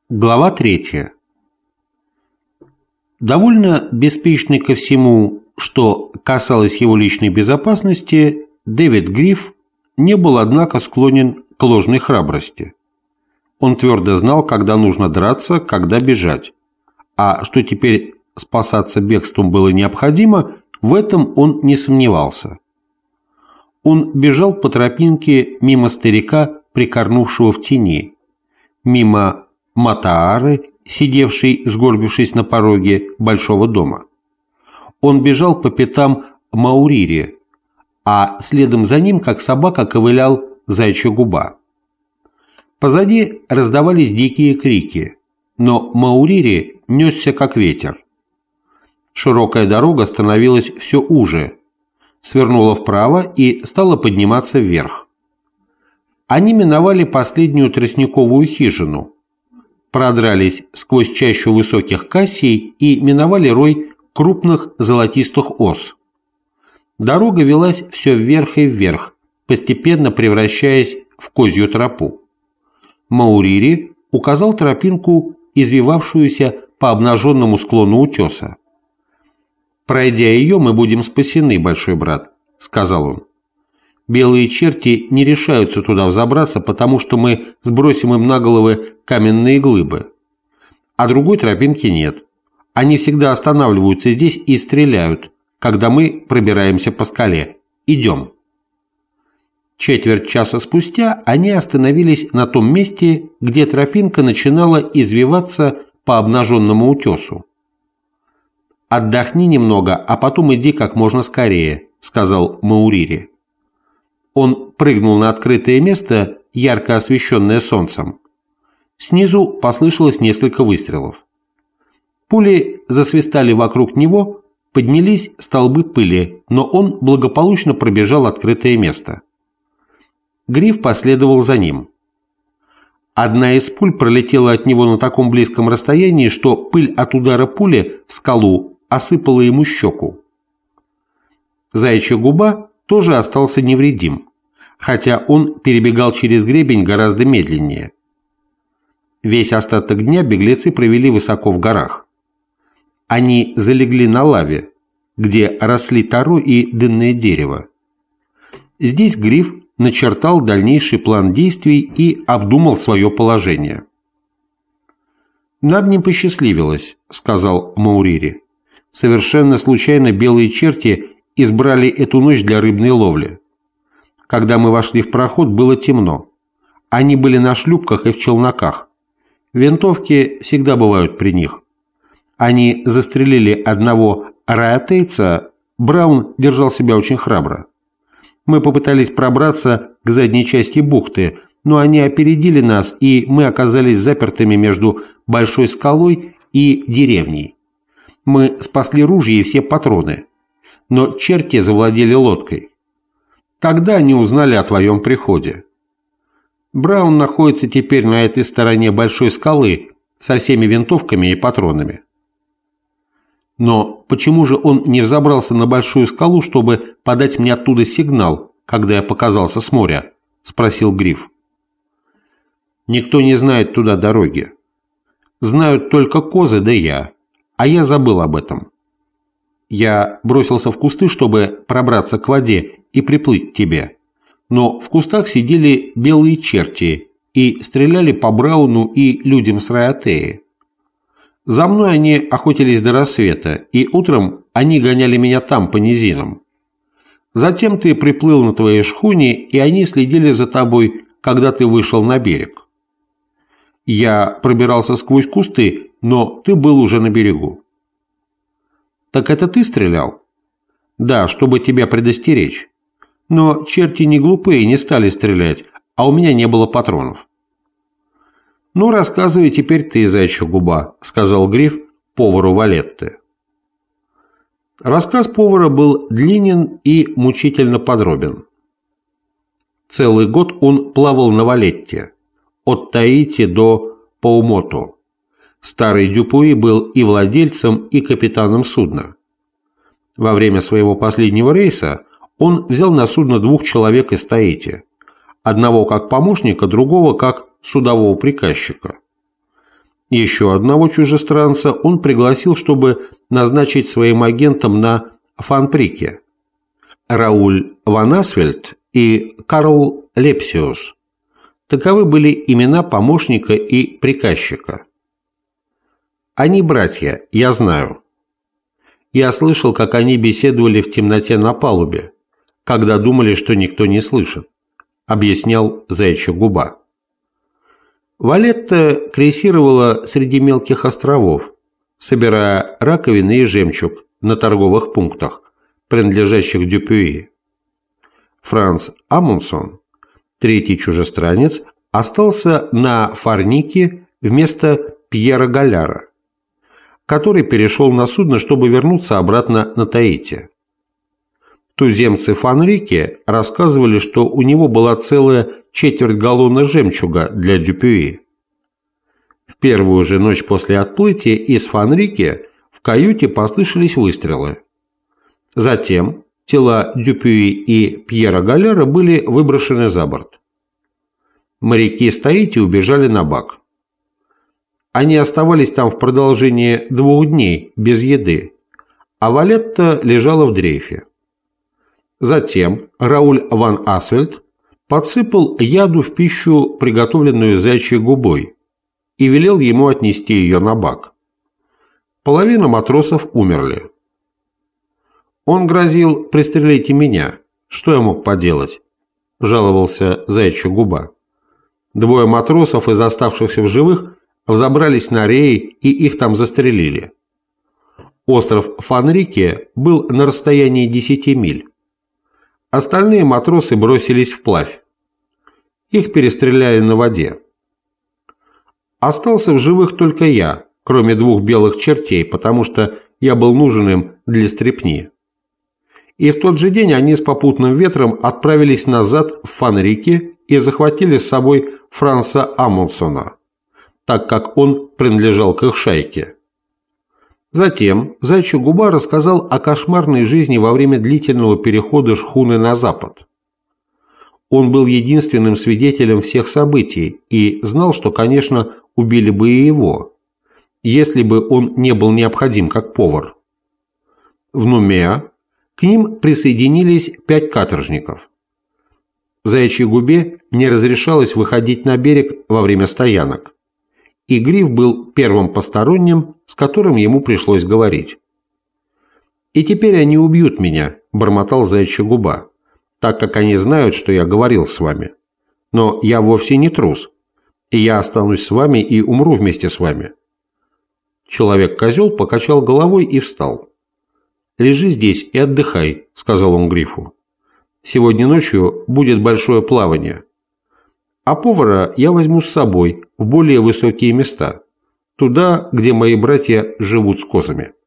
Глава 3. Довольно беспечный ко всему, что касалось его личной безопасности, Дэвид Гриф не был, однако, склонен к ложной храбрости. Он твердо знал, когда нужно драться, когда бежать. А что теперь спасаться бегством было необходимо, в этом он не сомневался. Он бежал по тропинке мимо старика, прикорнувшего в тени, мимо Матаары, сидевшей, сгорбившись на пороге большого дома. Он бежал по пятам Маурири, а следом за ним, как собака, ковылял Заячья Губа. Позади раздавались дикие крики, но Маурири несся как ветер. Широкая дорога становилась все уже, свернула вправо и стала подниматься вверх. Они миновали последнюю тростниковую хижину, продрались сквозь чащу высоких кассий и миновали рой крупных золотистых ос. Дорога велась все вверх и вверх, постепенно превращаясь в козью тропу. Маурири указал тропинку, извивавшуюся по обнаженному склону утеса. «Пройдя ее, мы будем спасены, большой брат», — сказал он. «Белые черти не решаются туда взобраться, потому что мы сбросим им на головы каменные глыбы. А другой тропинки нет. Они всегда останавливаются здесь и стреляют, когда мы пробираемся по скале. Идем». Четверть часа спустя они остановились на том месте, где тропинка начинала извиваться по обнаженному утесу. «Отдохни немного, а потом иди как можно скорее», — сказал Маурири. Он прыгнул на открытое место, ярко освещенное солнцем. Снизу послышалось несколько выстрелов. Пули засвистали вокруг него, поднялись столбы пыли, но он благополучно пробежал открытое место. Гриф последовал за ним. Одна из пуль пролетела от него на таком близком расстоянии, что пыль от удара пули в скалу осыпала ему щеку. Заячья Губа тоже остался невредим, хотя он перебегал через гребень гораздо медленнее. Весь остаток дня беглецы провели высоко в горах. Они залегли на лаве, где росли таро и дынное дерево. Здесь Гриф начертал дальнейший план действий и обдумал свое положение. «Нам не посчастливилось», — сказал Маурири. «Совершенно случайно белые черти избрали эту ночь для рыбной ловли. Когда мы вошли в проход, было темно. Они были на шлюпках и в челноках. Винтовки всегда бывают при них. Они застрелили одного раотейца, Браун держал себя очень храбро. Мы попытались пробраться к задней части бухты, но они опередили нас, и мы оказались запертыми между большой скалой и деревней. Мы спасли ружья и все патроны, но черти завладели лодкой. Тогда они узнали о твоем приходе. Браун находится теперь на этой стороне большой скалы со всеми винтовками и патронами». «Но почему же он не взобрался на большую скалу, чтобы подать мне оттуда сигнал, когда я показался с моря?» – спросил Гриф. «Никто не знает туда дороги. Знают только козы да я, а я забыл об этом. Я бросился в кусты, чтобы пробраться к воде и приплыть к тебе. Но в кустах сидели белые черти и стреляли по Брауну и людям с Раотеи. За мной они охотились до рассвета, и утром они гоняли меня там по низинам. Затем ты приплыл на твоей шхуне, и они следили за тобой, когда ты вышел на берег. Я пробирался сквозь кусты, но ты был уже на берегу». «Так это ты стрелял?» «Да, чтобы тебя предостеречь. Но черти не глупые, не стали стрелять, а у меня не было патронов». «Ну, рассказывай теперь ты, Заячья Губа», — сказал Гриф повару Валетте. Рассказ повара был длинен и мучительно подробен. Целый год он плавал на Валетте, от Таити до Паумото. Старый Дюпуи был и владельцем, и капитаном судна. Во время своего последнего рейса он взял на судно 2 человек из Таити, одного как помощника, другого как судового приказчика. Еще одного чужестранца он пригласил, чтобы назначить своим агентом на Фанприке. Рауль ван Асфельд и Карл Лепсиус. Таковы были имена помощника и приказчика. Они братья, я знаю. Я слышал, как они беседовали в темноте на палубе, когда думали, что никто не слышит, объяснял Заячья губа. Валетта крейсировала среди мелких островов, собирая раковины и жемчуг на торговых пунктах, принадлежащих Дюпюи. Франц Амундсен, третий чужестранец, остался на Фарнике вместо Пьера Галяра, который перешел на судно, чтобы вернуться обратно на Таити. Туземцы Фанрике рассказывали, что у него была целая четверть галлона жемчуга для Дюпюи. В первую же ночь после отплытия из Фанрике в каюте послышались выстрелы. Затем тела Дюпюи и Пьера Галяра были выброшены за борт. Моряки из Таити убежали на бак. Они оставались там в продолжение 2 дней без еды, а Валетта лежала в дрейфе. Затем Рауль ван Асфельд подсыпал яду в пищу, приготовленную Заячьей губой, и велел ему отнести ее на бак. Половина матросов умерли. «Он грозил: пристрелите меня. Что я мог поделать?» – жаловался Заячья губа. 2 матросов из оставшихся в живых взобрались на реи и их там застрелили. Остров Фанрике был на расстоянии 10 миль. Остальные матросы бросились вплавь. Их перестреляли на воде. Остался в живых только я, кроме 2 белых чертей, потому что я был нужен им для стряпни. И в тот же день они с попутным ветром отправились назад в Фанрике и захватили с собой Франца Амундсена, так как он принадлежал к их шайке. Затем Заячья губа рассказал о кошмарной жизни во время длительного перехода шхуны на запад. Он был единственным свидетелем всех событий и знал, что, конечно, убили бы и его, если бы он не был необходим как повар. В Нумеа к ним присоединились 5 каторжников. Заячьей губе не разрешалось выходить на берег во время стоянок, и Гриф был первым посторонним, с которым ему пришлось говорить. «И теперь они убьют меня», – бормотал Заячья губа, «так как они знают, что я говорил с вами. Но я вовсе не трус, и я останусь с вами и умру вместе с вами». Человек-козел покачал головой и встал. «Лежи здесь и отдыхай», – сказал он Грифу. «Сегодня ночью будет большое плавание. А повара я возьму с собой в более высокие места, туда, где мои братья живут с козами».